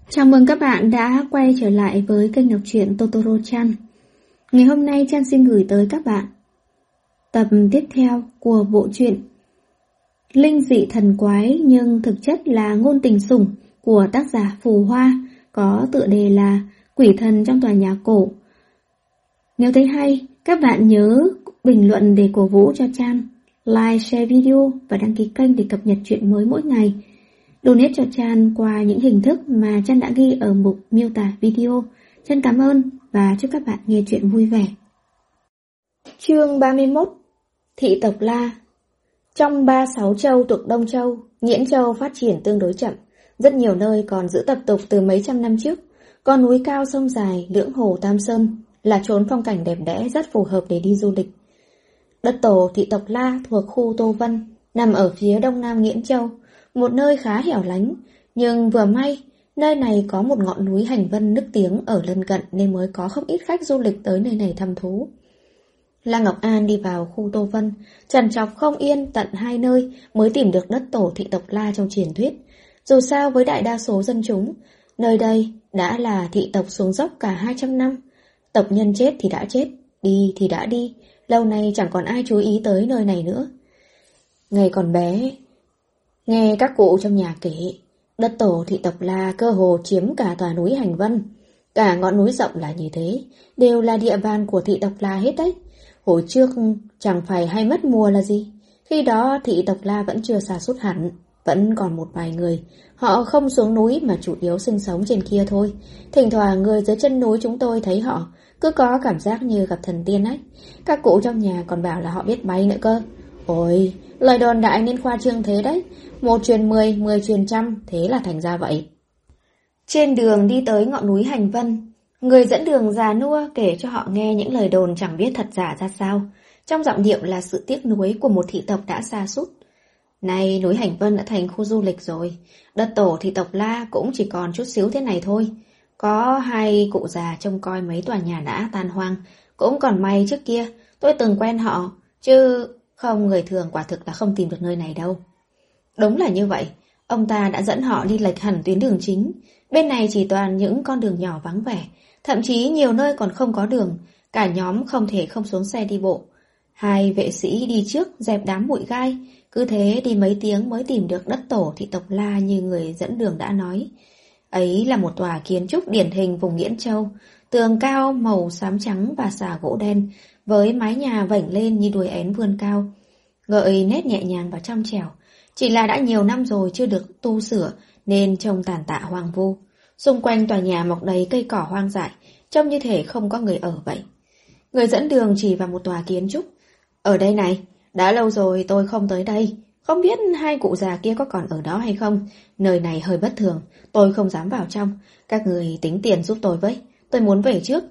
Chào mừng các bạn đã quay trở lại với kênh đọc truyện Totoro-chan. Ngày hôm nay Chan xin gửi tới các bạn tập tiếp theo của bộ truyện Linh dị thần quái nhưng thực chất là ngôn tình sủng của tác giả Phù Hoa, có tựa đề là Quỷ thần trong tòa nhà cổ. Nếu thấy hay, các bạn nhớ bình luận để cổ vũ cho Chan, like, share video và đăng ký kênh để cập nhật truyện mới mỗi ngày. Donate cho Chan qua những hình thức mà Chan đã ghi ở mục miêu tả video. Chan cảm ơn và chúc các bạn nghe truyện vui vẻ. Chương 31. Thị tộc La. Trong 36 châu thuộc Đông Châu, Nghiễn Châu phát triển tương đối chậm. Rất nhiều nơi còn giữ tập tục từ mấy trăm năm trước. Còn núi cao sông dài, lưỡng hồ Tam Sơn là chốn phong cảnh đẹp đẽ rất phù hợp để đi du lịch. Đất tổ thị tộc La thuộc khu Tô Vân, nằm ở phía đông nam Nghiễn Châu, một nơi khá hẻo lánh, nhưng vừa may, nơi này có một ngọn núi hành vân nức tiếng ở lân cận nên mới có không ít khách du lịch tới nơi này thăm thú. La Ngọc An đi vào khu Tô Vân, trằn trọc không yên tận 2 nơi mới tìm được đất tổ thị tộc La trong truyền thuyết. Dù sao với đại đa số dân chúng, nơi đây đã là thị tộc xuống dốc cả 200 năm. Tộc nhân chết thì đã chết, đi thì đã đi, lâu nay chẳng còn ai chú ý tới nơi này nữa. Ngày còn bé, nghe các cụ trong nhà kể, đất tổ thị tộc La cơ hồ chiếm cả tòa núi Hành Vân. Cả ngọn núi rộng là như thế, đều là địa bàn của thị tộc La hết đấy. Hồi trước chẳng phải hay mất mùa là gì. Khi đó thị tộc La vẫn chưa sa sút hẳn, vẫn còn một vài người. Họ không xuống núi mà chủ yếu sinh sống trên kia thôi. Thỉnh thoảng người dưới chân núi chúng tôi thấy họ, cứ có cảm giác như gặp thần tiên ấy. Các cụ trong nhà còn bảo là họ biết bay nữa cơ. Ôi, lời đồn đại nên khoa trương thế đấy. 1 truyền 10, 10 truyền trăm, thế là thành ra vậy. Trên đường đi tới ngọn núi Hành Vân, người dẫn đường già nua kể cho họ nghe những lời đồn chẳng biết thật giả ra sao. Trong giọng điệu là sự tiếc nuối của một thị tộc đã sa sút. Nay núi Hành Vân đã thành khu du lịch rồi. Đất tổ thị tộc La cũng chỉ còn chút xíu thế này thôi. Có 2 cụ già trông coi mấy tòa nhà đã tan hoang. Cũng còn may trước kia tôi từng quen họ, chứ không người thường quả thực là không tìm được nơi này đâu. Đúng là như vậy, ông ta đã dẫn họ đi lệch hẳn tuyến đường chính. Bên này chỉ toàn những con đường nhỏ vắng vẻ, thậm chí nhiều nơi còn không có đường. Cả nhóm không thể không xuống xe đi bộ. 2 vệ sĩ đi trước dẹp đám bụi gai. Cứ thế đi mấy tiếng mới tìm được đất tổ thị tộc La như người dẫn đường đã nói. Ấy là một tòa kiến trúc điển hình vùng Nghiễn Châu, tường cao màu xám trắng và xà gỗ đen, với mái nhà vảnh lên như đuôi én vươn cao, gợi nét nhẹ nhàng và trong trẻo. Chỉ là đã nhiều năm rồi chưa được tu sửa nên trông tàn tạ hoang vu. Xung quanh tòa nhà mọc đầy cây cỏ hoang dại, trông như thể không có người ở vậy. Người dẫn đường chỉ vào một tòa kiến trúc. Ở đây này, đã lâu rồi tôi không tới đây. Không biết 2 cụ già kia có còn ở đó hay không. Nơi này hơi bất thường, tôi không dám vào trong. Các người tính tiền giúp tôi với, tôi muốn về trước.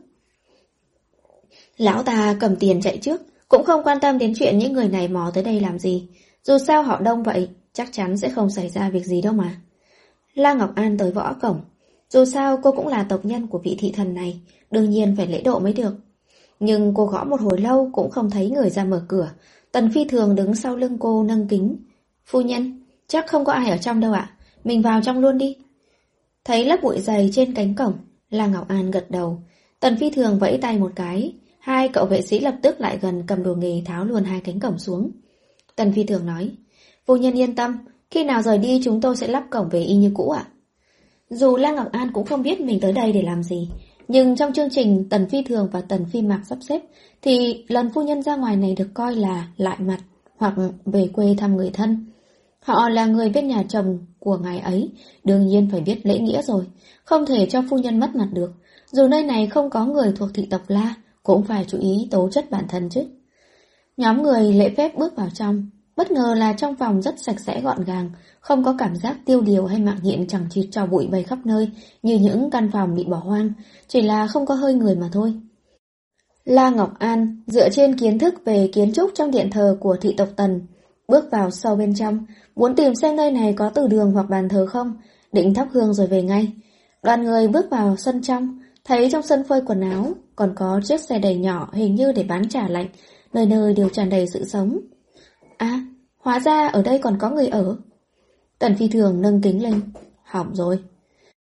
Lão ta cầm tiền chạy trước, cũng không quan tâm đến chuyện những người này mò tới đây làm gì. Dù sao họ đông vậy, chắc chắn sẽ không xảy ra việc gì đâu mà. La Ngọc An tới gõ cổng. Dù sao cô cũng là tộc nhân của vị thị thần này, đương nhiên phải lễ độ mới được. Nhưng cô gõ một hồi lâu cũng không thấy người ra mở cửa. Tần Phi Thường đứng sau lưng cô nâng kính. Phu nhân, chắc không có ai ở trong đâu ạ. Mình vào trong luôn đi. Thấy lớp bụi dày trên cánh cổng, La Ngọc An gật đầu. Tần Phi Thường vẫy tay một cái. 2 cậu vệ sĩ lập tức lại gần cầm đồ nghề tháo luôn 2 cánh cổng xuống. Tần Phi Thường nói, phu nhân yên tâm, khi nào rời đi chúng tôi sẽ lắp cổng về y như cũ ạ. Dù La Ngọc An cũng không biết mình tới đây để làm gì, nhưng trong chương trình Tần Phi Thường và Tần Phi Mạc sắp xếp thì lần phu nhân ra ngoài này được coi là lại mặt hoặc về quê thăm người thân. Họ là người bên nhà chồng của ngài ấy, đương nhiên phải biết lễ nghĩa rồi, không thể cho phu nhân mất mặt được. Dù nơi này không có người thuộc thị tộc La, cũng phải chú ý tố chất bản thân chứ. Nhóm người lễ phép bước vào trong. Bất ngờ là trong phòng rất sạch sẽ gọn gàng, không có cảm giác tiêu điều hay mạc nhện chằng chịt tro bụi bay khắp nơi như những căn phòng bị bỏ hoang, chỉ là không có hơi người mà thôi. La Ngọc An dựa trên kiến thức về kiến trúc trong điện thờ của thị tộc Tần, bước vào sâu bên trong, muốn tìm xem nơi này có từ đường hoặc bàn thờ không, định thắp hương rồi về ngay. Đoàn người bước vào sân trong, thấy trong sân phơi quần áo còn có chiếc xe đẩy nhỏ hình như để bán trà lạnh, nơi nơi đều tràn đầy sự sống. À, hóa ra ở đây còn có người ở. Tần Phi Thường nâng kính lên. Hỏng rồi.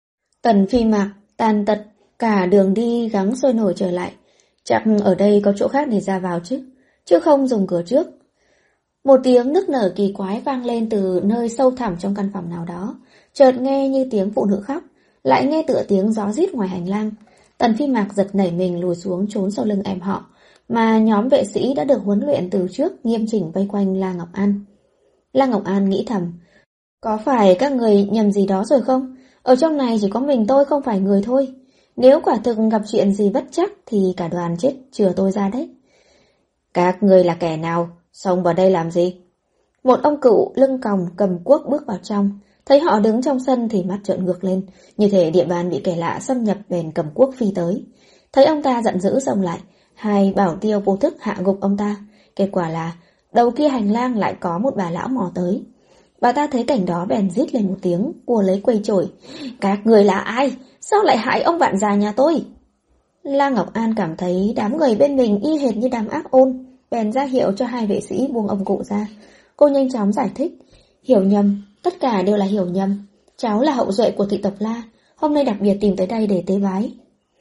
Tần Phi Mạc tàn tật cả đường đi gắng sôi nổi trở lại. Chắc ở đây có chỗ khác để ra vào chứ không dùng cửa trước. Một tiếng nức nở kỳ quái vang lên từ nơi sâu thẳm trong căn phòng nào đó, chợt nghe như tiếng phụ nữ khóc, lại nghe tựa tiếng gió rít ngoài hành lang. Tần Phi Mạc giật nảy mình lùi xuống trốn sau lưng em họ, mà nhóm vệ sĩ đã được huấn luyện từ trước nghiêm chỉnh vây quanh La Ngọc An. La Ngọc An nghĩ thầm, có phải các người nhầm gì đó rồi không? Ở trong này chỉ có mình tôi không phải người thôi. Nếu quả thực gặp chuyện gì bất trắc thì cả đoàn chết chừa tôi ra đấy. Các người là kẻ nào? Xông vào đây làm gì? Một ông cựu lưng còng cầm cuốc bước vào trong. Thấy họ đứng trong sân thì mắt trợn ngược lên, như thể địa bàn bị kẻ lạ xâm nhập bèn cầm cuốc phi tới. Thấy ông ta giận dữ xông lại, hai bảo tiêu vô thức hạ gục ông ta. Kết quả là đầu kia hành lang lại có một bà lão mò tới. Bà ta thấy cảnh đó bèn rít lên một tiếng, cua lấy quây chổi. Các người là ai? Sao lại hại ông bạn già nhà tôi? La Ngọc An cảm thấy đám người bên mình y hệt như đám ác ôn, bèn ra hiệu cho hai vệ sĩ buông ông cụ ra. Cô nhanh chóng giải thích. Hiểu nhầm, tất cả đều là hiểu nhầm. Cháu là hậu duệ của thị tộc La, hôm nay đặc biệt tìm tới đây để tế bái.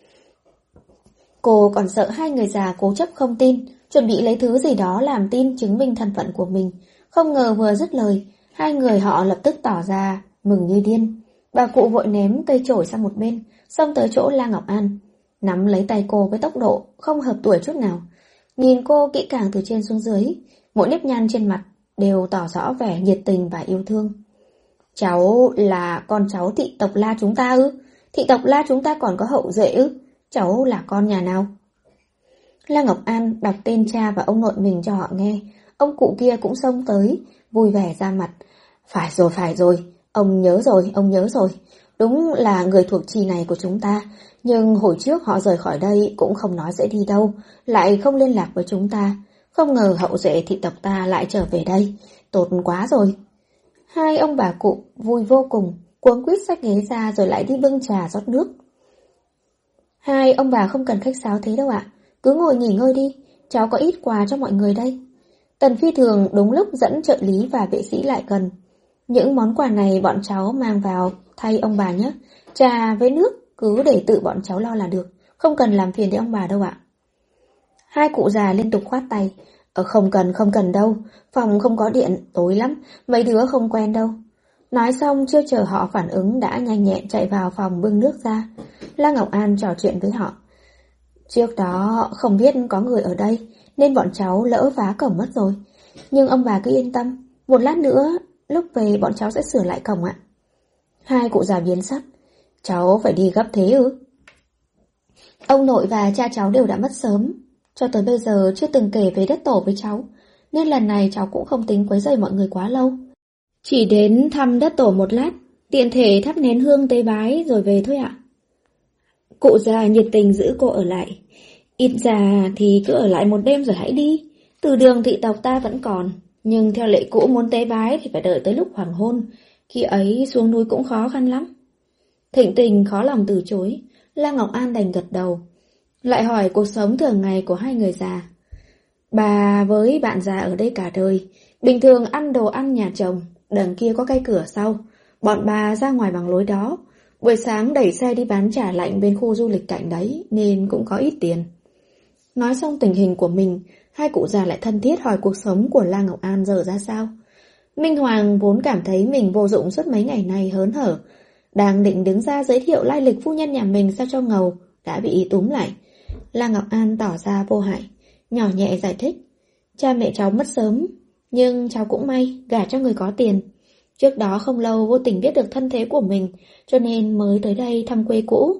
Cô còn sợ hai người già cố chấp không tin, chuẩn bị lấy thứ gì đó làm tin chứng minh thân phận của mình. Không ngờ vừa dứt lời, hai người họ lập tức tỏ ra mừng như điên. Bà cụ vội ném cây chổi sang một bên, xông tới chỗ La Ngọc An, nắm lấy tay cô với tốc độ không hợp tuổi chút nào. Nhìn cô kỹ càng từ trên xuống dưới, mỗi nếp nhăn trên mặt đều tỏ rõ vẻ nhiệt tình và yêu thương. Cháu là con cháu thị tộc La chúng ta ư? Thị tộc La chúng ta còn có hậu duệ ư? Cháu là con nhà nào? La Ngọc An đọc tên cha và ông nội mình cho họ nghe. Ông cụ kia cũng xông tới, vui vẻ ra mặt. Phải rồi, ông nhớ rồi. Đúng là người thuộc chi này của chúng ta. Nhưng hồi trước họ rời khỏi đây cũng không nói sẽ đi đâu, lại không liên lạc với chúng ta. Không ngờ hậu duệ thị tộc ta lại trở về đây. Tốt quá rồi. Hai ông bà cụ vui vô cùng, cuống quýt xách ghế ra rồi lại đi bưng trà rót nước. Hai ông bà không cần khách sáo thế đâu ạ. Cứ ngồi nghỉ ngơi đi, cháu có ít quà cho mọi người đây. Tần Phi Thường đúng lúc dẫn trợ lý và vệ sĩ lại gần. Những món quà này bọn cháu mang vào thay ông bà nhé. Trà với nước cứ để tự bọn cháu lo là được, không cần làm phiền đến ông bà đâu ạ. Hai cụ già liên tục khoát tay. Không cần đâu, phòng không có điện, tối lắm, mấy đứa không quen đâu. Nói xong chưa chờ họ phản ứng đã nhanh nhẹn chạy vào phòng bưng nước ra. La Ngọc An trò chuyện với họ. Trước đó không biết có người ở đây nên bọn cháu lỡ phá cổng mất rồi. Nhưng ông bà cứ yên tâm, một lát nữa lúc về bọn cháu sẽ sửa lại cổng ạ. Hai cụ già biến sắc. Cháu phải đi gấp thế ư? Ông nội và cha cháu đều đã mất sớm, cho tới bây giờ chưa từng kể về đất tổ với cháu, nên lần này cháu cũng không tính quấy rầy mọi người quá lâu. Chỉ đến thăm đất tổ một lát, tiện thể thắp nén hương tế bái rồi về thôi ạ. Cụ già nhiệt tình giữ cô ở lại. Ít ra thì cứ ở lại một đêm rồi hãy đi. Từ đường thị tộc ta vẫn còn, nhưng theo lệ cũ muốn tế bái thì phải đợi tới lúc hoàng hôn. Khi ấy xuống núi cũng khó khăn lắm. Thịnh Tình khó lòng từ chối, La Ngọc An đành gật đầu. Lại hỏi cuộc sống thường ngày của hai người già. Bà với bạn già ở đây cả đời, bình thường ăn đồ ăn nhà chồng, đằng kia có cây cửa sau. Bọn bà ra ngoài bằng lối đó, buổi sáng đẩy xe đi bán chả lạnh bên khu du lịch cạnh đấy nên cũng có ít tiền. Nói xong tình hình của mình, hai cụ già lại thân thiết hỏi cuộc sống của La Ngọc An giờ ra sao. Minh Hoàng vốn cảm thấy mình vô dụng suốt mấy ngày nay hớn hở, đang định đứng ra giới thiệu lai lịch phu nhân nhà mình sao cho ngầu, đã bị túm lại. La Ngọc An tỏ ra vô hại, nhỏ nhẹ giải thích. Cha mẹ cháu mất sớm, nhưng cháu cũng may gả cho người có tiền. Trước đó không lâu vô tình biết được thân thế của mình, cho nên mới tới đây thăm quê cũ.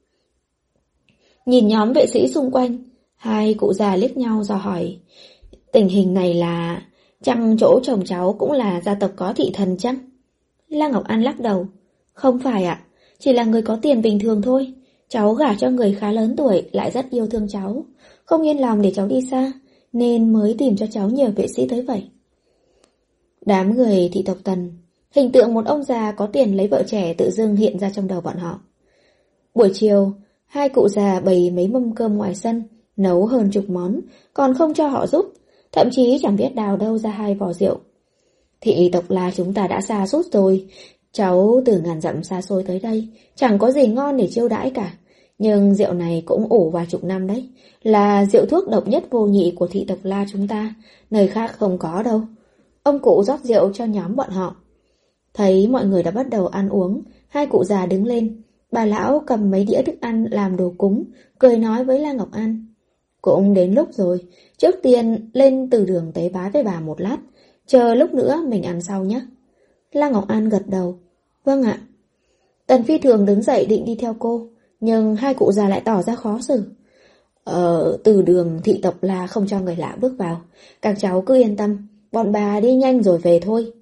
Nhìn nhóm vệ sĩ xung quanh, hai cụ già liếc nhau dò hỏi. Tình hình này là... Chăng chỗ chồng cháu cũng là gia tộc có thị thần chăng? La Ngọc An lắc đầu. Không phải ạ, chỉ là người có tiền bình thường thôi. Cháu gả cho người khá lớn tuổi lại rất yêu thương cháu, không yên lòng để cháu đi xa, nên mới tìm cho cháu nhờ vệ sĩ tới vậy. Đám người thị tộc Tần, hình tượng một ông già có tiền lấy vợ trẻ tự dưng hiện ra trong đầu bọn họ. Buổi chiều, hai cụ già bày mấy mâm cơm ngoài sân, nấu hơn chục món, còn không cho họ giúp, thậm chí chẳng biết đào đâu ra hai vò rượu. Thị tộc La chúng ta đã xa suốt rồi, Cháu từ ngàn dặm xa xôi tới đây, chẳng có gì ngon để chiêu đãi cả. Nhưng rượu này cũng ủ vài chục năm đấy, là rượu thuốc độc nhất vô nhị của thị tộc La chúng ta, nơi khác không có đâu. Ông cụ rót rượu cho nhóm bọn họ. Thấy mọi người đã bắt đầu ăn uống, hai cụ già đứng lên. Bà lão cầm mấy đĩa thức ăn làm đồ cúng, cười nói với La Ngọc An. Cũng đến lúc rồi, trước tiên lên từ đường tế bái với bà một lát, chờ lúc nữa mình ăn sau nhé. La Ngọc An gật đầu. Vâng ạ. Tần Phi Thường đứng dậy định đi theo cô, nhưng hai cụ già lại tỏ ra khó xử. Từ đường thị tộc La không cho người lạ bước vào. Các cháu cứ yên tâm, bọn bà đi nhanh rồi về thôi.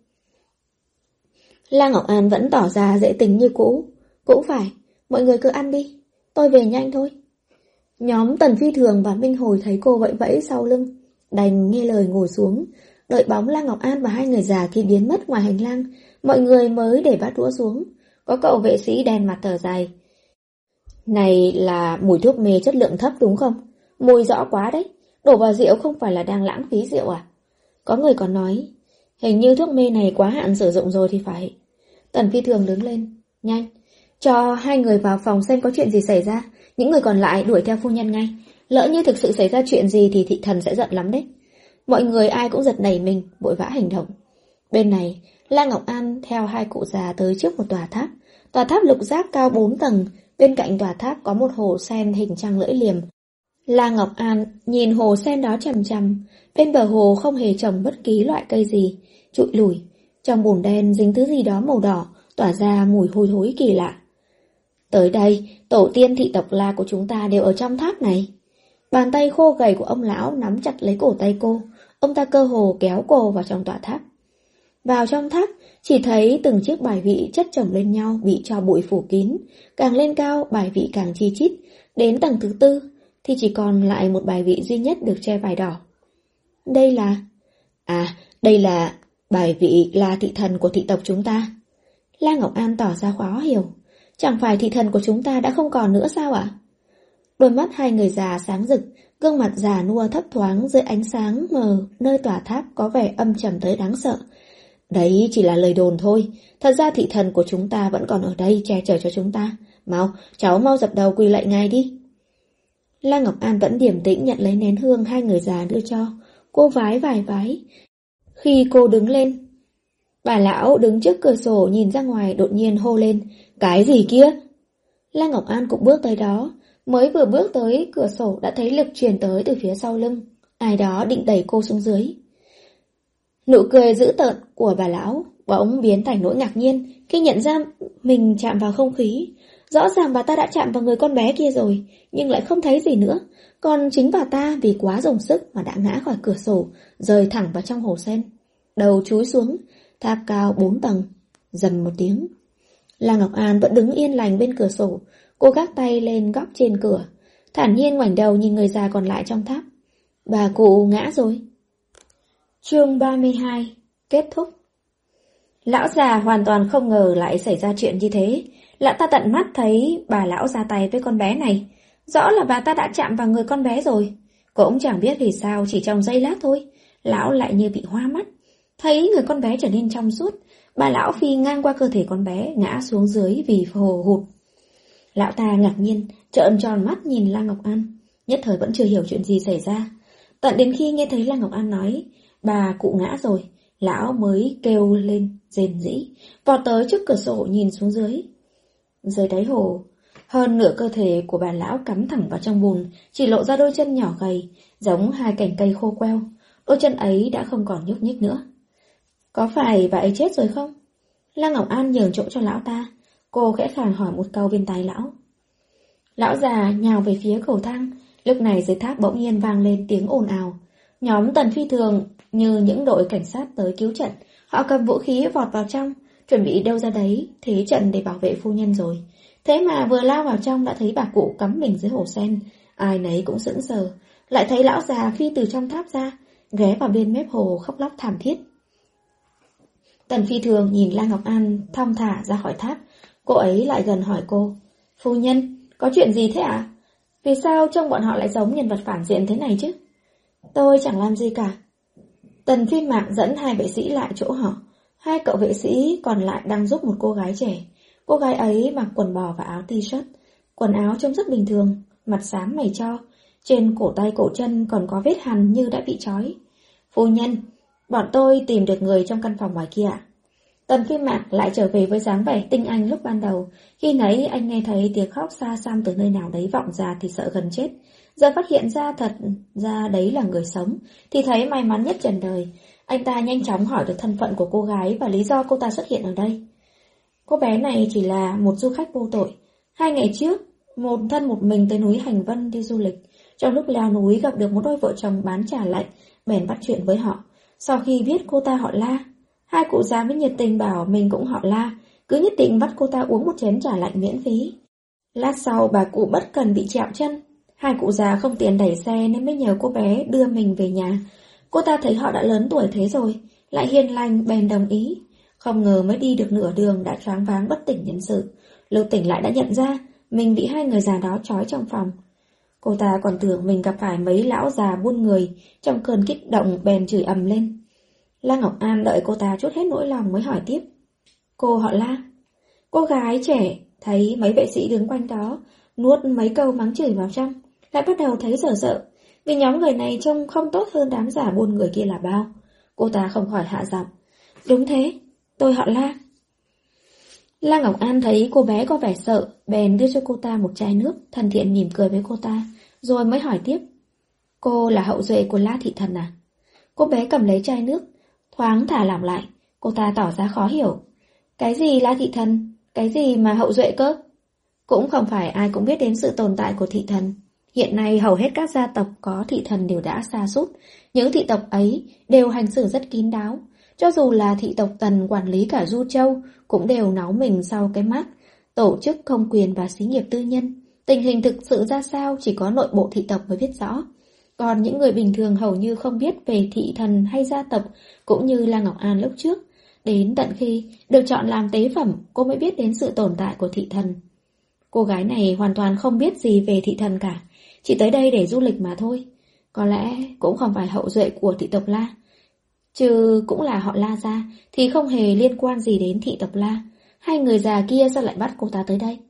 La Ngọc An vẫn tỏ ra dễ tính như cũ. Cũng phải, mọi người cứ ăn đi, tôi về nhanh thôi. Nhóm Tần Phi Thường và Minh Hồi thấy cô vẫy vẫy sau lưng, đành nghe lời ngồi xuống, đợi bóng La Ngọc An và hai người già kia biến mất ngoài hành lang, mọi người mới để bát đũa xuống. Có cậu vệ sĩ đen mặt thở dài. Này là mùi thuốc mê chất lượng thấp đúng không? Mùi rõ quá đấy, đổ vào rượu không phải là đang lãng phí rượu à? Có người còn nói, hình như thuốc mê này quá hạn sử dụng rồi thì phải. Tần Phi Thường đứng lên, nhanh, cho hai người vào phòng xem có chuyện gì xảy ra, những người còn lại đuổi theo phu nhân ngay. Lỡ như thực sự xảy ra chuyện gì thì thị thần sẽ giận lắm đấy. Mọi người ai cũng giật nảy mình, vội vã hành động. Bên này, La Ngọc An theo hai cụ già tới trước một tòa tháp lục giác cao 4 tầng, bên cạnh tòa tháp có một hồ sen hình trăng lưỡi liềm. La Ngọc An nhìn hồ sen đó chằm chằm, bên bờ hồ không hề trồng bất kỳ loại cây gì, trụi lủi, trong bùn đen dính thứ gì đó màu đỏ, tỏa ra mùi hôi thối kỳ lạ. Tới đây, tổ tiên thị tộc La của chúng ta đều ở trong tháp này. Bàn tay khô gầy của ông lão nắm chặt lấy cổ tay cô, ông ta cơ hồ kéo cô vào trong tòa tháp. Vào trong tháp, chỉ thấy từng chiếc bài vị chất chồng lên nhau bị tro bụi phủ kín, càng lên cao bài vị càng chi chít, đến tầng thứ 4 thì chỉ còn lại một bài vị duy nhất được che vải đỏ. Đây là... đây là bài vị là thị thần của thị tộc chúng ta. La Ngọc An tỏ ra khó hiểu. Chẳng phải thị thần của chúng ta đã không còn nữa sao ạ? Đôi mắt hai người già sáng rực, gương mặt già nua thấp thoáng dưới ánh sáng mờ nơi tòa tháp có vẻ âm trầm tới đáng sợ. Đấy chỉ là lời đồn thôi, thật ra thị thần của chúng ta vẫn còn ở đây che chở cho chúng ta. Mau, cháu mau dập đầu quỳ lạy ngài đi. La Ngọc An vẫn điềm tĩnh nhận lấy nén hương hai người già đưa cho. Cô vái vài vái. Khi cô đứng lên, bà lão đứng trước cửa sổ nhìn ra ngoài đột nhiên hô lên, cái gì kia? La Ngọc An cũng bước tới đó, mới vừa bước tới cửa sổ đã thấy lực truyền tới từ phía sau lưng. Ai đó định đẩy cô xuống dưới. Nụ cười dữ tợn của bà lão bỗng biến thành nỗi ngạc nhiên khi nhận ra mình chạm vào không khí. Rõ ràng bà ta đã chạm vào người con bé kia rồi, nhưng lại không thấy gì nữa. Còn chính bà ta vì quá dùng sức mà đã ngã khỏi cửa sổ, rơi thẳng vào trong hồ sen. Đầu chúi xuống, tháp cao 4 tầng, rầm một tiếng. La Ngọc An vẫn đứng yên lành bên cửa sổ, cô gác tay lên góc trên cửa, thản nhiên ngoảnh đầu nhìn người già còn lại trong tháp. Bà cụ ngã rồi. Chương 32 kết thúc. Lão già hoàn toàn không ngờ lại xảy ra chuyện như thế. Lão ta tận mắt thấy bà lão ra tay với con bé này. Rõ là bà ta đã chạm vào người con bé rồi. Cũng chẳng biết vì sao chỉ trong giây lát thôi, lão lại như bị hoa mắt. Thấy người con bé trở nên trong suốt, bà lão phi ngang qua cơ thể con bé, ngã xuống dưới vì hồ hụt. Lão ta ngạc nhiên, trợn tròn mắt nhìn La Ngọc An, nhất thời vẫn chưa hiểu chuyện gì xảy ra. Tận đến khi nghe thấy La Ngọc An nói, bà cụ ngã rồi, lão mới kêu lên, rền rĩ, vọt tới trước cửa sổ nhìn xuống dưới. Dưới đáy hồ, hơn nửa cơ thể của bà lão cắm thẳng vào trong bùn, chỉ lộ ra đôi chân nhỏ gầy, giống hai cành cây khô queo. Đôi chân ấy đã không còn nhúc nhích nữa. Có phải bà ấy chết rồi không? La Ngọc An nhường chỗ cho lão ta. Cô khẽ khàng hỏi một câu bên tai lão. Lão già nhào về phía cầu thang. Lúc này dưới tháp bỗng nhiên vang lên tiếng ồn ào. Nhóm Tần Phi Thường như những đội cảnh sát tới cứu trận. Họ cầm vũ khí vọt vào trong, chuẩn bị đâu ra đấy thế trận để bảo vệ phu nhân rồi. Thế mà vừa lao vào trong đã thấy bà cụ cắm mình dưới hồ sen. Ai nấy cũng sững sờ. Lại thấy lão già phi từ trong tháp ra, ghé vào bên mép hồ khóc lóc thảm thiết. Tần Phi Thường nhìn La Ngọc An thong thả ra khỏi tháp. Cô ấy lại gần hỏi cô, phu nhân, có chuyện gì thế ạ? Vì sao trông bọn họ lại giống nhân vật phản diện thế này chứ? Tôi chẳng làm gì cả. Tần Phi Mạc dẫn hai vệ sĩ lại chỗ họ. Hai cậu vệ sĩ còn lại đang giúp một cô gái trẻ. Cô gái ấy mặc quần bò và áo t-shirt. Quần áo trông rất bình thường, mặt xám mày cho. Trên cổ tay cổ chân còn có vết hằn như đã bị trói. Phu nhân, bọn tôi tìm được người trong căn phòng ngoài kia ạ. Tần Phi Mạc lại trở về với dáng vẻ tinh anh lúc ban đầu. Khi nãy anh nghe thấy tiếng khóc xa xăm từ nơi nào đấy vọng ra thì sợ gần chết. Giờ phát hiện ra thật ra đấy là người sống, thì thấy may mắn nhất trần đời. Anh ta nhanh chóng hỏi được thân phận của cô gái và lý do cô ta xuất hiện ở đây. Cô bé này chỉ là một du khách vô tội. 2 ngày trước, một thân một mình tới núi Hành Vân đi du lịch. Trong lúc leo núi gặp được một đôi vợ chồng bán trà lạnh, bèn bắt chuyện với họ. Sau khi biết cô ta họ La, hai cụ già mới nhiệt tình bảo mình cũng họ La, cứ nhất định bắt cô ta uống một chén trà lạnh miễn phí. Lát sau bà cụ bất cần bị trẹo chân. Hai cụ già không tiền đẩy xe nên mới nhờ cô bé đưa mình về nhà. Cô ta thấy họ đã lớn tuổi thế rồi, lại hiền lành bèn đồng ý. Không ngờ mới đi được nửa đường đã choáng váng bất tỉnh nhân sự. Lúc tỉnh lại đã nhận ra mình bị hai người già đó trói trong phòng. Cô ta còn tưởng mình gặp phải mấy lão già buôn người, trong cơn kích động bèn chửi ầm lên. La Ngọc An đợi cô ta trút hết nỗi lòng mới hỏi tiếp. Cô họ La? Cô gái trẻ thấy mấy vệ sĩ đứng quanh đó, nuốt mấy câu mắng chửi vào trong, lại bắt đầu thấy sợ sợ, vì nhóm người này trông không tốt hơn đám giả buôn người kia là bao. Cô ta không khỏi hạ giọng. Đúng thế, tôi họ La. La Ngọc An thấy cô bé có vẻ sợ, bèn đưa cho cô ta một chai nước, thân thiện mỉm cười với cô ta, rồi mới hỏi tiếp. Cô là hậu duệ của La Thị Thần à? Cô bé cầm lấy chai nước, thoáng thả lỏng lại, cô ta tỏ ra khó hiểu. Cái gì La Thị Thần? Cái gì mà hậu duệ cơ? Cũng không phải ai cũng biết đến sự tồn tại của thị thần. Hiện nay hầu hết các gia tộc có thị thần đều đã sa sút. Những thị tộc ấy đều hành xử rất kín đáo. Cho dù là thị tộc Tần quản lý cả Du Châu, cũng đều náu mình sau cái mác tổ chức công quyền và xí nghiệp tư nhân. Tình hình thực sự ra sao chỉ có nội bộ thị tộc mới biết rõ. Còn những người bình thường hầu như không biết về thị thần hay gia tộc, cũng như La Ngọc An lúc trước. Đến tận khi được chọn làm tế phẩm, cô mới biết đến sự tồn tại của thị thần. Cô gái này hoàn toàn không biết gì về thị thần cả, chỉ tới đây để du lịch mà thôi. Có lẽ cũng không phải hậu duệ của thị tộc La, chứ cũng là họ La gia thì không hề liên quan gì đến thị tộc La. Hai người già kia sao lại bắt cô ta tới đây?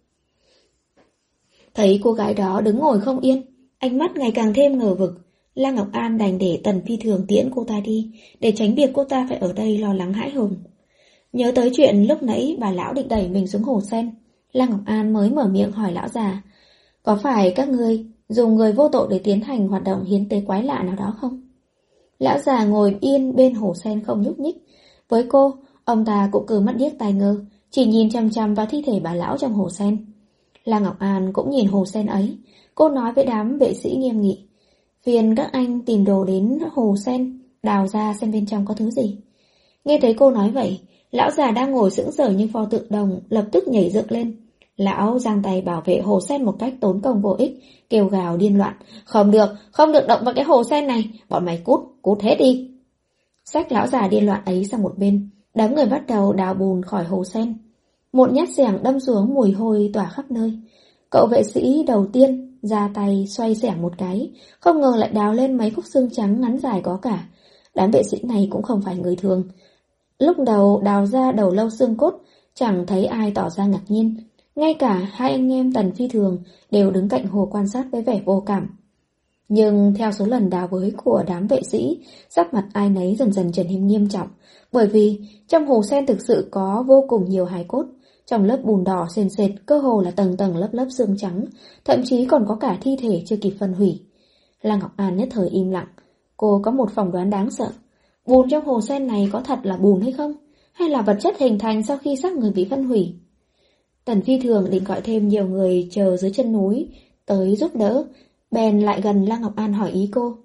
Thấy cô gái đó đứng ngồi không yên, ánh mắt ngày càng thêm ngờ vực, La Ngọc An đành để Tần Phi Thường tiễn cô ta đi, để tránh việc cô ta phải ở đây lo lắng hãi hùng. Nhớ tới chuyện lúc nãy bà lão định đẩy mình xuống hồ sen, La Ngọc An mới mở miệng hỏi lão già. Có phải các ngươi dùng người vô tội để tiến hành hoạt động hiến tế quái lạ nào đó không? Lão già ngồi yên bên hồ sen không nhúc nhích. Với cô, ông ta cũng cứ mắt điếc tai ngơ, chỉ nhìn chăm chăm vào thi thể bà lão trong hồ sen. La Ngọc An cũng nhìn hồ sen ấy. Cô nói với đám vệ sĩ nghiêm nghị. Phiền các anh tìm đồ đến hồ sen, đào ra xem bên trong có thứ gì. Nghe thấy cô nói vậy, lão già đang ngồi sững sờ như pho tượng đồng lập tức nhảy dựng lên. Lão giang tay bảo vệ hồ sen một cách tốn công vô ích, kêu gào điên loạn. Không được động vào cái hồ sen này, bọn mày cút hết đi. Xách lão già điên loạn ấy sang một bên, đám người bắt đầu đào bùn khỏi hồ sen. Một nhát xẻng đâm xuống, mùi hôi tỏa khắp nơi. Cậu vệ sĩ đầu tiên ra tay xoay xẻng một cái, không ngờ lại đào lên mấy khúc xương trắng ngắn dài có cả. Đám vệ sĩ này cũng không phải người thường. Lúc đầu đào ra đầu lâu xương cốt, chẳng thấy ai tỏ ra ngạc nhiên. Ngay cả hai anh em Tần Phi Thường đều đứng cạnh hồ quan sát với vẻ vô cảm. Nhưng theo số lần đào bới của đám vệ sĩ, sắc mặt ai nấy dần dần trở nên nghiêm trọng, bởi vì trong hồ sen thực sự có vô cùng nhiều hài cốt. Trong lớp bùn đỏ sền sệt, cơ hồ là tầng tầng lớp lớp xương trắng, thậm chí còn có cả thi thể chưa kịp phân hủy. La Ngọc An nhất thời im lặng. Cô có một phỏng đoán đáng sợ. Bùn trong hồ sen này có thật là bùn hay không? Hay là vật chất hình thành sau khi xác người bị phân hủy? Tần Phi Thường định gọi thêm nhiều người chờ dưới chân núi tới giúp đỡ, bèn lại gần La Ngọc An hỏi ý cô.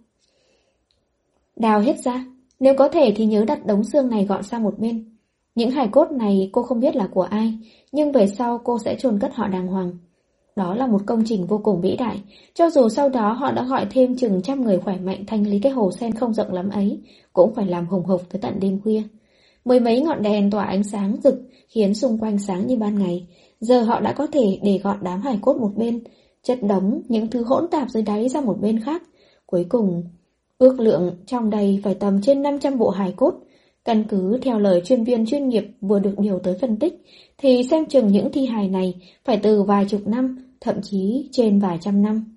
Đào hết ra, nếu có thể thì nhớ đặt đống xương này gọn sang một bên. Những hài cốt này cô không biết là của ai, nhưng về sau cô sẽ chôn cất họ đàng hoàng. Đó là một công trình vô cùng vĩ đại, cho dù sau đó họ đã gọi thêm chừng 100 người khỏe mạnh thanh lý cái hồ sen không rộng lắm ấy, cũng phải làm hùng hục tới tận đêm khuya. Mười mấy ngọn đèn tỏa ánh sáng rực, khiến xung quanh sáng như ban ngày. Giờ họ đã có thể để gọn đám hài cốt một bên, chất đống những thứ hỗn tạp dưới đáy ra một bên khác. Cuối cùng, ước lượng trong đây phải tầm trên 500 bộ hài cốt. Căn cứ theo lời chuyên viên chuyên nghiệp vừa được điều tới phân tích, thì xem chừng những thi hài này phải từ vài chục năm, thậm chí trên vài trăm năm.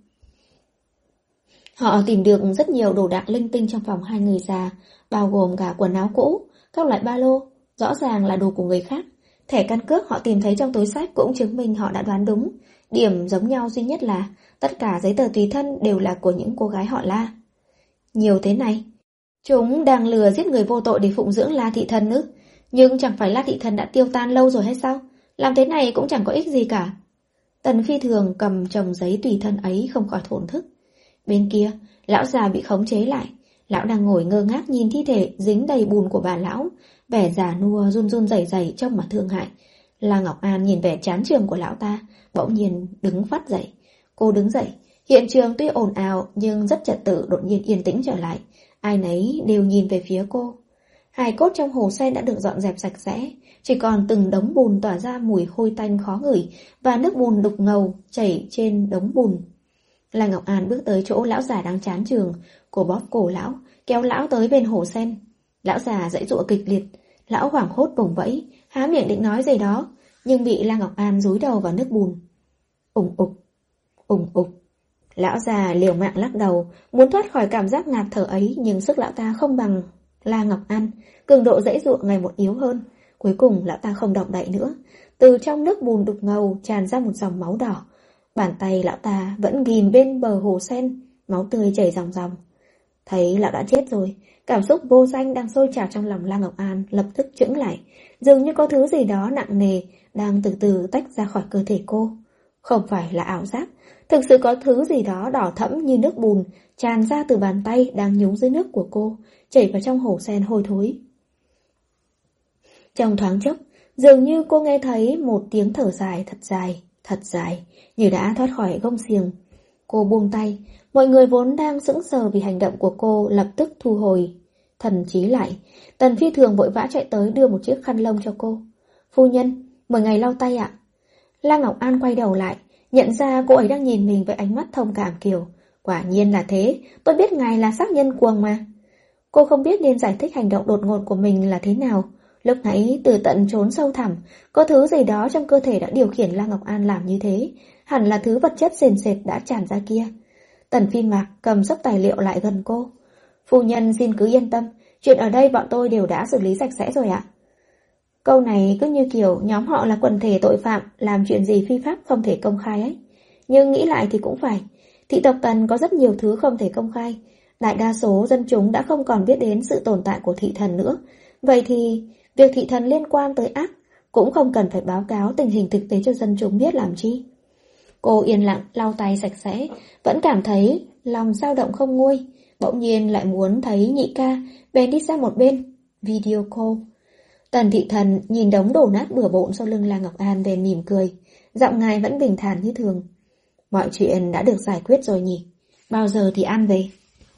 Họ tìm được rất nhiều đồ đạc linh tinh trong phòng hai người già, bao gồm cả quần áo cũ, các loại ba lô, rõ ràng là đồ của người khác. Thẻ căn cước họ tìm thấy trong túi xách cũng chứng minh họ đã đoán đúng. Điểm giống nhau duy nhất là tất cả giấy tờ tùy thân đều là của những cô gái họ La. Nhiều thế này, chúng đang lừa giết người vô tội để phụng dưỡng La Thị Thần ư? Nhưng chẳng phải La Thị Thần đã tiêu tan lâu rồi hay sao? Làm thế này cũng chẳng có ích gì cả. Tần Phi Thường cầm chồng giấy tùy thân ấy không khỏi thổn thức. Bên kia, lão già bị khống chế lại. Lão đang ngồi ngơ ngác nhìn thi thể dính đầy bùn của bà lão, vẻ già nua run run rẩy rẩy trông mà thương hại. La Ngọc An nhìn vẻ chán trường của lão ta, bỗng nhiên đứng phát dậy. Cô đứng dậy, hiện trường tuy ồn ào nhưng rất trật tự đột nhiên yên tĩnh trở lại. Ai nấy đều nhìn về phía cô. Hài cốt trong hồ sen đã được dọn dẹp sạch sẽ, chỉ còn từng đống bùn tỏa ra mùi hôi tanh khó ngửi và nước bùn đục ngầu chảy trên đống bùn. La Ngọc An bước tới chỗ lão già đang chán trường, cô bóp cổ lão, kéo lão tới bên hồ sen. Lão già giãy giụa kịch liệt, lão hoảng hốt vùng vẫy, há miệng định nói gì đó, nhưng bị La Ngọc An dúi đầu vào nước bùn. Ùng ục, ùng ục. Lão già liều mạng lắc đầu, muốn thoát khỏi cảm giác ngạt thở ấy, nhưng sức lão ta không bằng La Ngọc An, cường độ giãy giụa ngày một yếu hơn. Cuối cùng lão ta không động đậy nữa, từ trong nước bùn đục ngầu tràn ra một dòng máu đỏ. Bàn tay lão ta vẫn ghim bên bờ hồ sen, máu tươi chảy ròng ròng. Thấy lão đã chết rồi, cảm xúc vô danh đang sôi trào trong lòng La Ngọc An lập tức chững lại, dường như có thứ gì đó nặng nề đang từ từ tách ra khỏi cơ thể cô. Không phải là ảo giác, thực sự có thứ gì đó đỏ thẫm như nước bùn tràn ra từ bàn tay đang nhúng dưới nước của cô, chảy vào trong hồ sen hôi thối. Trong thoáng chốc, dường như cô nghe thấy một tiếng thở dài, thật dài, như đã thoát khỏi gông xiềng. Cô buông tay, mọi người vốn đang sững sờ vì hành động của cô lập tức thu hồi thần trí lại. Tần Phi Thường vội vã chạy tới đưa một chiếc khăn lông cho cô. Phu nhân, mời ngài lau tay ạ. La Ngọc An quay đầu lại, nhận ra cô ấy đang nhìn mình với ánh mắt thông cảm kiểu, quả nhiên là thế, tôi biết ngài là sát nhân cuồng mà. Cô không biết nên giải thích hành động đột ngột của mình là thế nào. Lúc nãy từ tận chốn sâu thẳm, có thứ gì đó trong cơ thể đã điều khiển La Ngọc An làm như thế, hẳn là thứ vật chất sền sệt đã tràn ra kia. Tần Phi Mạc cầm xấp tài liệu lại gần cô. Phu nhân xin cứ yên tâm, chuyện ở đây bọn tôi đều đã xử lý sạch sẽ rồi ạ. Câu này cứ như kiểu nhóm họ là quần thể tội phạm, làm chuyện gì phi pháp không thể công khai ấy. Nhưng nghĩ lại thì cũng phải, thị tộc Tần có rất nhiều thứ không thể công khai. Đại đa số dân chúng đã không còn biết đến sự tồn tại của thị thần nữa. Vậy thì, việc thị thần liên quan tới ác cũng không cần phải báo cáo tình hình thực tế cho dân chúng biết làm chi. Cô yên lặng lau tay sạch sẽ, vẫn cảm thấy lòng dao động không nguôi. Bỗng nhiên lại muốn thấy nhị ca, bèn đi sang một bên, video call. Tần thị thần nhìn đống đổ nát bừa bộn sau lưng La Ngọc An bèn mỉm cười, giọng ngài vẫn bình thản như thường. Mọi chuyện đã được giải quyết rồi nhỉ, bao giờ thì An về?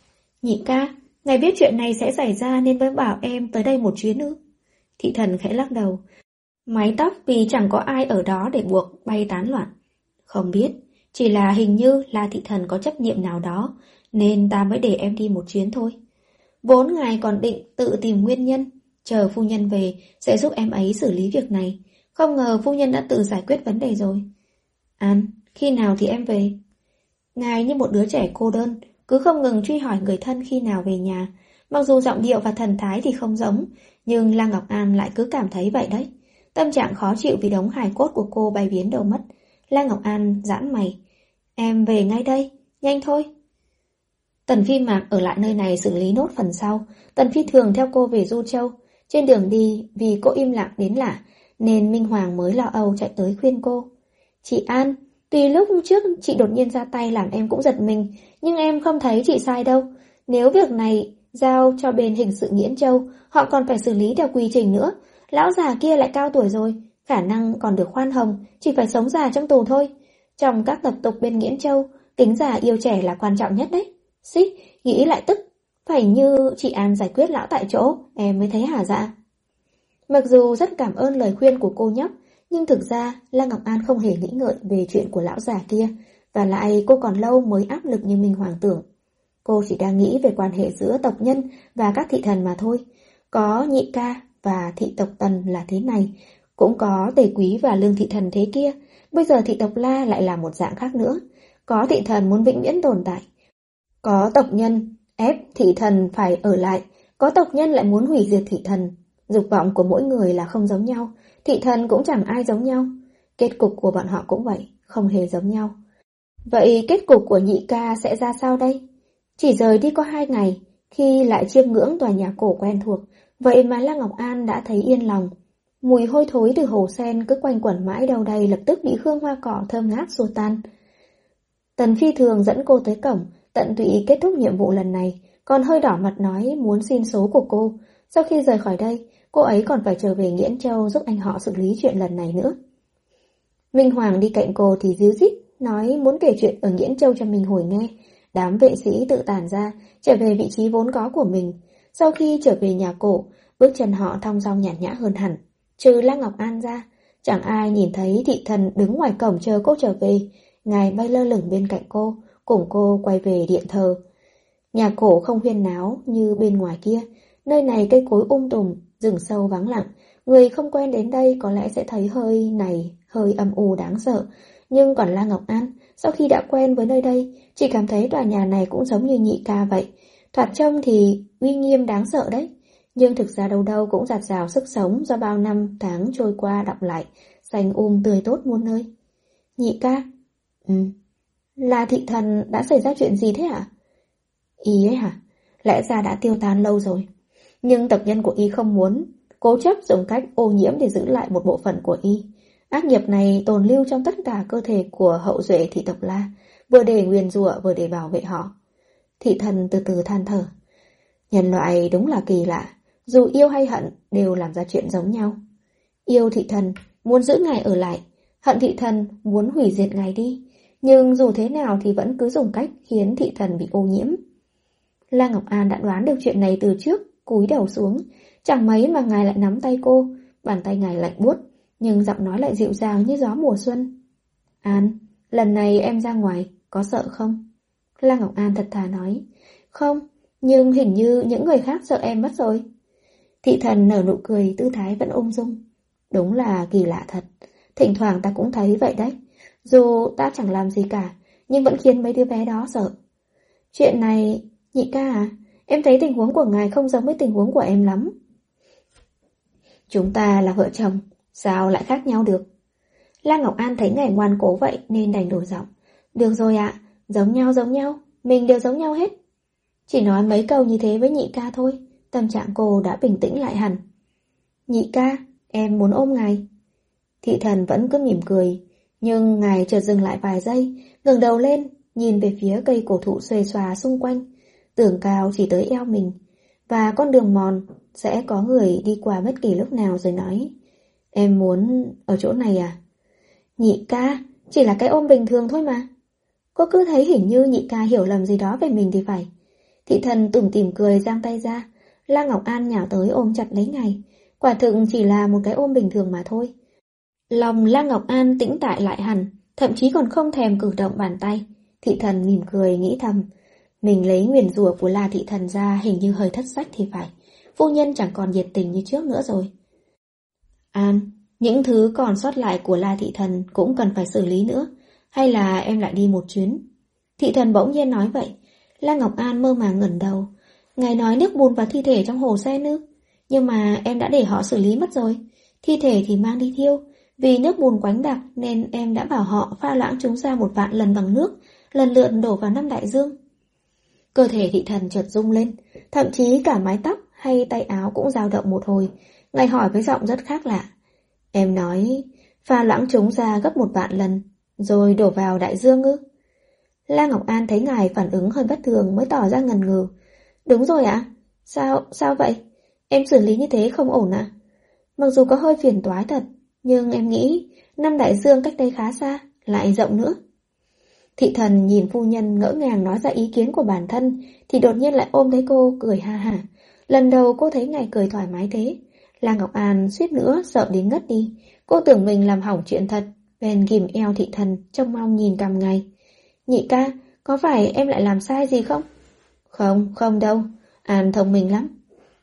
Nhị ca, ngài biết chuyện này sẽ xảy ra nên mới bảo em tới đây một chuyến ư? Thị thần khẽ lắc đầu, mái tóc vì chẳng có ai ở đó để buộc bay tán loạn. Không biết, chỉ là hình như là thị thần có trách nhiệm nào đó, nên ta mới để em đi một chuyến thôi. Vốn ngài còn định tự tìm nguyên nhân, chờ phu nhân về sẽ giúp em ấy xử lý việc này. Không ngờ phu nhân đã tự giải quyết vấn đề rồi. An, khi nào thì em về? Ngài như một đứa trẻ cô đơn, cứ không ngừng truy hỏi người thân khi nào về nhà. Mặc dù giọng điệu và thần thái thì không giống, nhưng La Ngọc An lại cứ cảm thấy vậy đấy. Tâm trạng khó chịu vì đống hài cốt của cô bay biến đâu mất. La Ngọc An giãn mày. Em về ngay đây, nhanh thôi. Tần Phi Mạc ở lại nơi này xử lý nốt phần sau. Tần Phi Thường theo cô về Du Châu. Trên đường đi, vì cô im lặng đến lạ, nên Minh Hoàng mới lo âu chạy tới khuyên cô. Chị An, tuy lúc trước chị đột nhiên ra tay làm em cũng giật mình, nhưng em không thấy chị sai đâu. Nếu việc này giao cho bên hình sự Nghiễn Châu, họ còn phải xử lý theo quy trình nữa. Lão già kia lại cao tuổi rồi, khả năng còn được khoan hồng, chỉ phải sống già trong tù thôi. Trong các tập tục bên Nghiễn Châu, tính già yêu trẻ là quan trọng nhất đấy. Xích, nghĩ lại tức, phải như chị An giải quyết lão tại chỗ, em mới thấy hả dạ. Mặc dù rất cảm ơn lời khuyên của cô nhóc, nhưng thực ra La Ngọc An không hề nghĩ ngợi về chuyện của lão già kia, và lại cô còn lâu mới áp lực như Minh Hoàng tưởng. Cô chỉ đang nghĩ về quan hệ giữa tộc nhân và các thị thần mà thôi. Có Nhị ca và thị tộc Tần là thế này, cũng có Tề Quý và Lương Thị Thần thế kia. Bây giờ thị tộc La lại là một dạng khác nữa. Có thị thần muốn vĩnh viễn tồn tại, có tộc nhân ép thị thần phải ở lại, có tộc nhân lại muốn hủy diệt thị thần. Dục vọng của mỗi người là không giống nhau, thị thần cũng chẳng ai giống nhau. Kết cục của bọn họ cũng vậy, không hề giống nhau. Vậy kết cục của Nhị ca sẽ ra sao đây? Chỉ rời đi có 2 ngày, khi lại chiêm ngưỡng tòa nhà cổ quen thuộc, vậy mà La Ngọc An đã thấy yên lòng. Mùi hôi thối từ hồ sen cứ quanh quẩn mãi đâu đây lập tức bị hương hoa cỏ thơm ngát xua tan. Tần Phi Thường dẫn cô tới cổng, tận tụy kết thúc nhiệm vụ lần này, còn hơi đỏ mặt nói muốn xin số của cô. Sau khi rời khỏi đây, cô ấy còn phải trở về Nghiễn Châu giúp anh họ xử lý chuyện lần này nữa. Minh Hoàng đi cạnh cô thì ríu rít, nói muốn kể chuyện ở Nghiễn Châu cho mình hồi nghe. Đám vệ sĩ tự tản ra, trở về vị trí vốn có của mình. Sau khi trở về nhà cổ, bước chân họ thong dong nhàn nhã hơn hẳn. Trừ La Ngọc An ra, chẳng ai nhìn thấy thị thần đứng ngoài cổng chờ cô trở về. Ngài bay lơ lửng bên cạnh cô, cùng cô quay về điện thờ. Nhà cổ không huyên náo như bên ngoài kia, nơi này cây cối tùm, rừng sâu vắng lặng. Người không quen đến đây có lẽ sẽ thấy hơi âm u đáng sợ. Nhưng còn La Ngọc An, sau khi đã quen với nơi đây, chỉ cảm thấy tòa nhà này cũng giống như Nhị ca vậy. Thoạt trông thì uy nghiêm đáng sợ đấy, nhưng thực ra đâu đâu cũng dạt dào sức sống do bao năm tháng trôi qua đọng lại, xanh tươi tốt muôn nơi. Nhị ca? Là thị thần đã xảy ra chuyện gì thế hả? Y ấy hả? Lẽ ra đã tiêu tan lâu rồi. Nhưng tộc nhân của Y không muốn, cố chấp dùng cách ô nhiễm để giữ lại một bộ phận của Y. Ác nghiệp này tồn lưu trong tất cả cơ thể của hậu duệ thị tộc La, vừa để nguyền rủa vừa để bảo vệ họ. Thị thần từ từ than thở. Nhân loại đúng là kỳ lạ, dù yêu hay hận đều làm ra chuyện giống nhau. Yêu thị thần muốn giữ ngài ở lại, hận thị thần muốn hủy diệt ngài đi, nhưng dù thế nào thì vẫn cứ dùng cách khiến thị thần bị ô nhiễm. La Ngọc An đã đoán được chuyện này từ trước, cúi đầu xuống, chẳng mấy mà ngài lại nắm tay cô, bàn tay ngài lạnh buốt, nhưng giọng nói lại dịu dàng như gió mùa xuân. An, lần này em ra ngoài, có sợ không? La Ngọc An thật thà nói, không, nhưng hình như những người khác sợ em mất rồi. Thị thần nở nụ cười, tư thái vẫn ung dung. Đúng là kỳ lạ thật, thỉnh thoảng ta cũng thấy vậy đấy. Dù ta chẳng làm gì cả, nhưng vẫn khiến mấy đứa bé đó sợ. Chuyện này, Nhị ca à, em thấy tình huống của ngài không giống với tình huống của em lắm. Chúng ta là vợ chồng, sao lại khác nhau được? La Ngọc An thấy ngài ngoan cố vậy nên đành đổi giọng. Được rồi ạ, giống nhau, mình đều giống nhau hết. Chỉ nói mấy câu như thế với Nhị ca thôi, tâm trạng cô đã bình tĩnh lại hẳn. Nhị ca, em muốn ôm ngài. Thị thần vẫn cứ mỉm cười, nhưng ngài chợt dừng lại vài giây, ngẩng đầu lên, nhìn về phía cây cổ thụ xuề xòa xung quanh, tường cao chỉ tới eo mình, và con đường mòn sẽ có người đi qua bất kỳ lúc nào, rồi nói, em muốn ở chỗ này à? Nhị ca, chỉ là cái ôm bình thường thôi mà. Cô cứ thấy hình như Nhị ca hiểu lầm gì đó về mình thì phải. Thị thần tủm tỉm cười giang tay ra, La Ngọc An nhào tới ôm chặt lấy ngài. Quả thực chỉ là một cái ôm bình thường mà thôi. Lòng La Ngọc An tĩnh tại lại hẳn, thậm chí còn không thèm cử động bàn tay. Thị thần mỉm cười nghĩ thầm, mình lấy nguyền rủa của La thị thần ra hình như hơi thất sách thì phải. Phu nhân chẳng còn nhiệt tình như trước nữa rồi. An, những thứ còn sót lại của La thị thần cũng cần phải xử lý nữa, hay là em lại đi một chuyến? Thị thần bỗng nhiên nói vậy. La Ngọc An mơ màng ngẩng đầu. Ngài nói nước bùn và thi thể trong hồ sen ư? Nhưng mà em đã để họ xử lý mất rồi. Thi thể thì mang đi thiêu. Vì nước bùn quánh đặc nên em đã bảo họ pha loãng chúng ra 1 vạn lần bằng nước, lần lượt đổ vào 5 đại dương. Cơ thể thị thần chợt rung lên, thậm chí cả mái tóc hay tay áo cũng dao động một hồi. Ngài hỏi với giọng rất khác lạ. Em nói pha loãng chúng ra gấp 1 vạn lần, rồi đổ vào đại dương ư? La Ngọc An thấy ngài phản ứng hơi bất thường mới tỏ ra ngần ngừ. Đúng rồi ạ. Sao vậy? Em xử lý như thế không ổn à? Mặc dù có hơi phiền toái thật, nhưng em nghĩ 5 đại dương cách đây khá xa, lại rộng nữa. Thị thần nhìn phu nhân ngỡ ngàng nói ra ý kiến của bản thân, thì đột nhiên lại ôm thấy cô cười ha hả. Lần đầu cô thấy ngài cười thoải mái thế. La Ngọc An suýt nữa sợ đến ngất đi. Cô tưởng mình làm hỏng chuyện thật, bèn ghìm eo thị thần trông mong nhìn cằm ngài. Nhị ca, có phải em lại làm sai gì không? Không đâu, An thông minh lắm.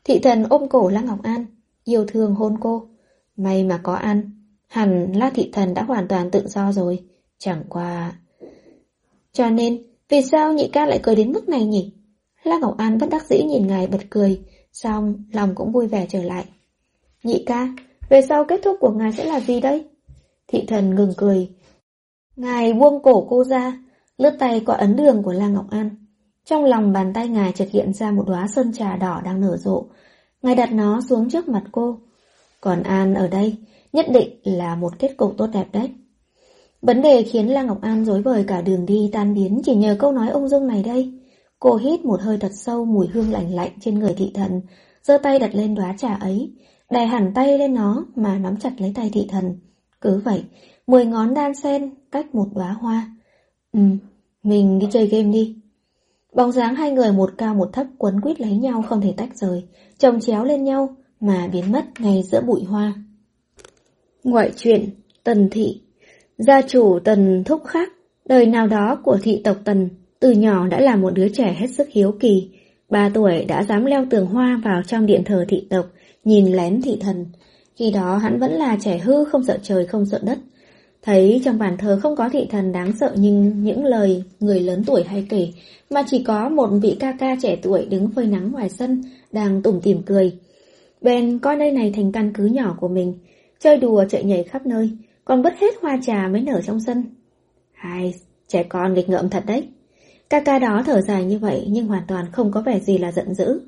Thị thần ôm cổ La Ngọc An, yêu thương hôn cô. May mà có ăn, hẳn La thị thần đã hoàn toàn tự do rồi. Chẳng qua... Cho nên, vì sao nhị ca lại cười đến mức này nhỉ? La Ngọc An bất đắc dĩ nhìn ngài bật cười, xong lòng cũng vui vẻ trở lại. Nhị ca, về sau kết thúc của ngài sẽ là gì đây? Thị thần ngừng cười. Ngài buông cổ cô ra, lướt tay qua ấn đường của La Ngọc An. Trong lòng bàn tay ngài chợt hiện ra một đóa sơn trà đỏ đang nở rộ. Ngài đặt nó xuống trước mặt cô. Còn An ở đây, nhất định là một kết cục tốt đẹp đấy. Vấn đề khiến La Ngọc An rối bời cả đường đi tan biến chỉ nhờ câu nói ung dung này đây. Cô hít một hơi thật sâu mùi hương lạnh lạnh trên người thị thần, giơ tay đặt lên đóa trà ấy, đè hẳn tay lên nó mà nắm chặt lấy tay thị thần. Cứ vậy, 10 ngón đan xen cách một đóa hoa. Mình đi chơi game đi. Bóng dáng hai người một cao một thấp quấn quýt lấy nhau không thể tách rời, chồng chéo lên nhau mà biến mất ngay giữa bụi hoa. Ngoại truyện Tần Thị. Gia chủ Tần Thúc Khắc, đời nào đó của thị tộc Tần, từ nhỏ đã là một đứa trẻ hết sức hiếu kỳ. 3 tuổi đã dám leo tường hoa vào trong điện thờ thị tộc, nhìn lén thị thần. Khi đó hắn vẫn là trẻ hư không sợ trời không sợ đất. Thấy trong bàn thờ không có thị thần đáng sợ như những lời người lớn tuổi hay kể, mà chỉ có một vị ca ca trẻ tuổi đứng phơi nắng ngoài sân, đang tủm tỉm cười. Bèn coi nơi này thành căn cứ nhỏ của mình, chơi đùa chạy nhảy khắp nơi, còn vứt hết hoa trà mới nở trong sân. Hai, trẻ con nghịch ngợm thật đấy. Ca ca đó thở dài như vậy nhưng hoàn toàn không có vẻ gì là giận dữ.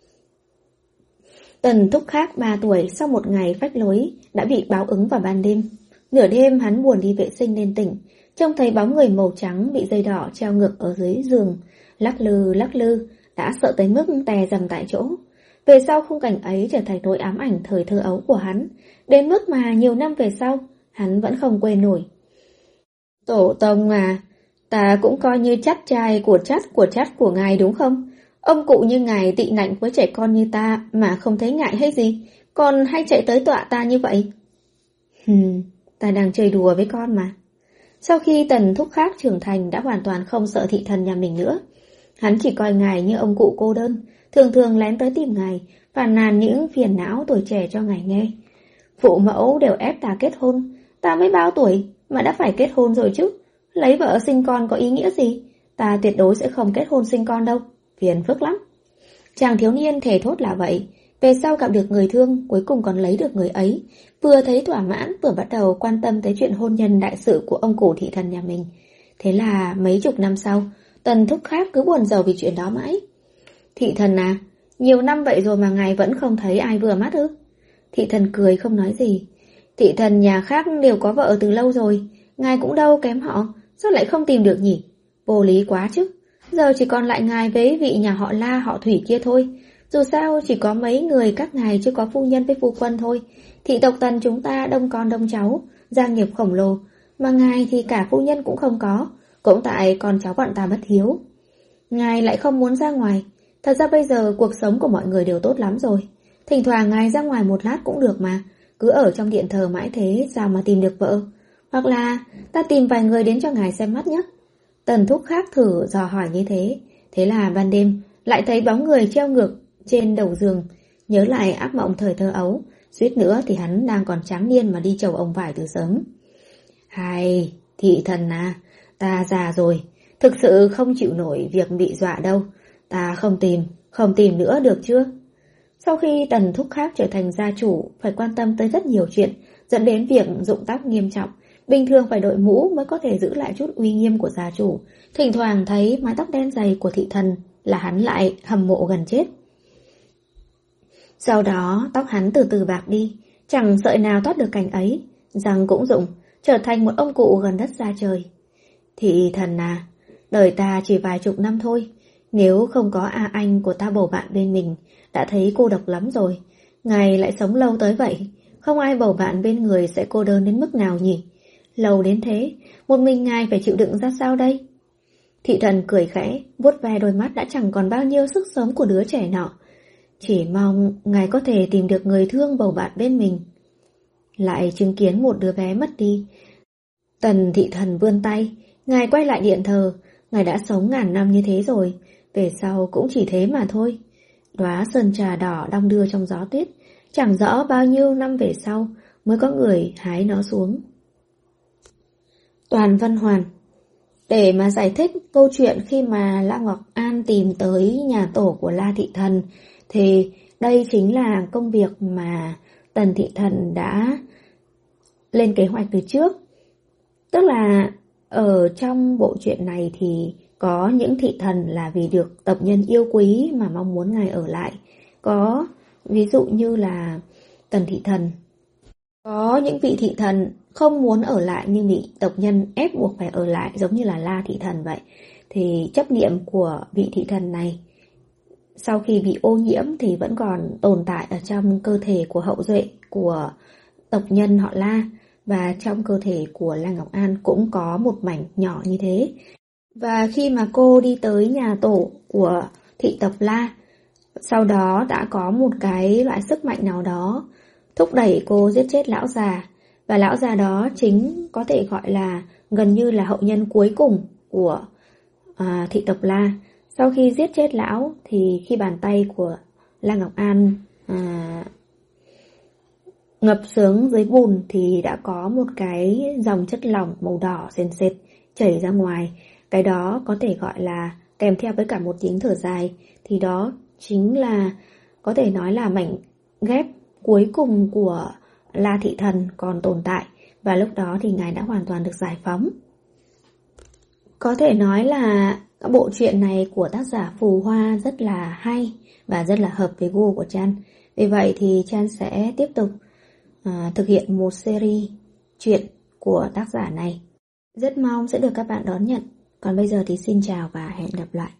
Tần Thúc Khắc 3 tuổi sau một ngày phách lối đã bị báo ứng vào ban đêm. Nửa đêm hắn buồn đi vệ sinh nên tỉnh, trông thấy bóng người màu trắng bị dây đỏ treo ngược ở dưới giường, lắc lư, đã sợ tới mức tè rầm tại chỗ. Về sau khung cảnh ấy trở thành nỗi ám ảnh thời thơ ấu của hắn, đến mức mà nhiều năm về sau, hắn vẫn không quên nổi. Tổ tông à, ta cũng coi như chắt trai của chắt của ngài đúng không? Ông cụ như ngài tị nạnh với trẻ con như ta mà không thấy ngại hay gì, còn hay chạy tới tọa ta như vậy. Ta đang chơi đùa với con mà. Sau khi Tần Thúc Khắc trưởng thành đã hoàn toàn không sợ thị thần nhà mình nữa. Hắn chỉ coi ngài như ông cụ cô đơn, thường thường lén tới tìm ngài, phàn nàn những phiền não tuổi trẻ cho ngài nghe. Phụ mẫu đều ép ta kết hôn, ta mới bao tuổi mà đã phải kết hôn rồi chứ. Lấy vợ sinh con có ý nghĩa gì? Ta tuyệt đối sẽ không kết hôn sinh con đâu, phiền phức lắm. Chàng thiếu niên thề thốt là vậy. Về sau gặp được người thương, cuối cùng còn lấy được người ấy. Vừa thấy thỏa mãn, vừa bắt đầu quan tâm tới chuyện hôn nhân đại sự của ông cụ thị thần nhà mình. Thế là mấy chục năm sau, Tần Thúc Khắc cứ buồn rầu vì chuyện đó mãi. Thị thần à, nhiều năm vậy rồi mà ngài vẫn không thấy ai vừa mắt ư? Thị thần cười không nói gì. Thị thần nhà khác đều có vợ từ lâu rồi, ngài cũng đâu kém họ, sao lại không tìm được nhỉ? Vô lý quá chứ. Giờ chỉ còn lại ngài với vị nhà họ La họ Thủy kia thôi. Dù sao chỉ có mấy người các ngài chưa có phu nhân với phu quân thôi. Thị tộc Tần chúng ta đông con đông cháu, gia nghiệp khổng lồ, mà ngài thì cả phu nhân cũng không có, cũng tại con cháu bọn ta bất hiếu. Ngài lại không muốn ra ngoài. Thật ra bây giờ cuộc sống của mọi người đều tốt lắm rồi. Thỉnh thoảng ngài ra ngoài một lát cũng được mà. Cứ ở trong điện thờ mãi thế sao mà tìm được vợ? Hoặc là ta tìm vài người đến cho ngài xem mắt nhé. Tần Thúc Khắc thử dò hỏi như thế. Thế là ban đêm lại thấy bóng người treo ngược trên đầu giường. Nhớ lại ác mộng thời thơ ấu, suýt nữa thì hắn đang còn tráng niên mà đi chầu ông vải từ sớm. Hay, thị thần à, ta già rồi, thực sự không chịu nổi việc bị dọa đâu. Ta không tìm nữa được chưa? Sau khi Tần Thúc Khắc trở thành gia chủ, phải quan tâm tới rất nhiều chuyện, dẫn đến việc rụng tóc nghiêm trọng. Bình thường phải đội mũ mới có thể giữ lại chút uy nghiêm của gia chủ. Thỉnh thoảng thấy mái tóc đen dày của thị thần là hắn lại hâm mộ gần chết. Sau đó tóc hắn từ từ bạc đi, chẳng sợi nào thoát được cảnh ấy, răng cũng rụng, trở thành một ông cụ gần đất xa trời. Thị thần à, đời ta chỉ vài chục năm thôi, nếu không có A Anh của ta bầu bạn bên mình, đã thấy cô độc lắm rồi. Ngài lại sống lâu tới vậy, không ai bầu bạn bên người sẽ cô đơn đến mức nào nhỉ? Lâu đến thế, một mình ngài phải chịu đựng ra sao đây? Thị thần cười khẽ, vuốt ve đôi mắt đã chẳng còn bao nhiêu sức sống của đứa trẻ nọ. Chỉ mong ngài có thể tìm được người thương bầu bạn bên mình. Lại chứng kiến một đứa bé mất đi. Tần thị thần vươn tay, ngài quay lại điện thờ. Ngài đã sống ngàn năm như thế rồi, về sau cũng chỉ thế mà thôi. Đóa sơn trà đỏ đong đưa trong gió tuyết, chẳng rõ bao nhiêu năm về sau mới có người hái nó xuống. Toàn Văn Hoàn. Để mà giải thích câu chuyện khi mà La Ngọc An tìm tới nhà tổ của La Thị Thần, thì đây chính là công việc mà Tần Thị Thần đã lên kế hoạch từ trước. Tức là ở trong bộ truyện này thì có những thị thần là vì được tộc nhân yêu quý mà mong muốn ngài ở lại. Có ví dụ như là Tần Thị Thần. Có những vị thị thần không muốn ở lại nhưng bị tộc nhân ép buộc phải ở lại, giống như là La Thị Thần vậy. Thì chấp niệm của vị thị thần này sau khi bị ô nhiễm thì vẫn còn tồn tại ở trong cơ thể của hậu duệ của tộc nhân họ La. Và trong cơ thể của La Ngọc An cũng có một mảnh nhỏ như thế. Và khi mà cô đi tới nhà tổ của thị tộc La, sau đó đã có một cái loại sức mạnh nào đó thúc đẩy cô giết chết lão già. Và lão già đó chính có thể gọi là gần như là hậu nhân cuối cùng của thị tộc La. Sau khi giết chết lão thì khi bàn tay của La Ngọc An ngập xuống dưới bùn thì đã có một cái dòng chất lỏng màu đỏ sền sệt chảy ra ngoài. Cái đó có thể gọi là kèm theo với cả một tiếng thở dài, thì đó chính là có thể nói là mảnh ghép cuối cùng của La Thị Thần còn tồn tại. Và lúc đó thì ngài đã hoàn toàn được giải phóng. Có thể nói là bộ truyện này của tác giả Phù Hoa rất là hay và rất là hợp với gu của Chan. Vì vậy thì Chan sẽ tiếp tục thực hiện một series truyện của tác giả này. Rất mong sẽ được các bạn đón nhận. Còn bây giờ thì xin chào và hẹn gặp lại.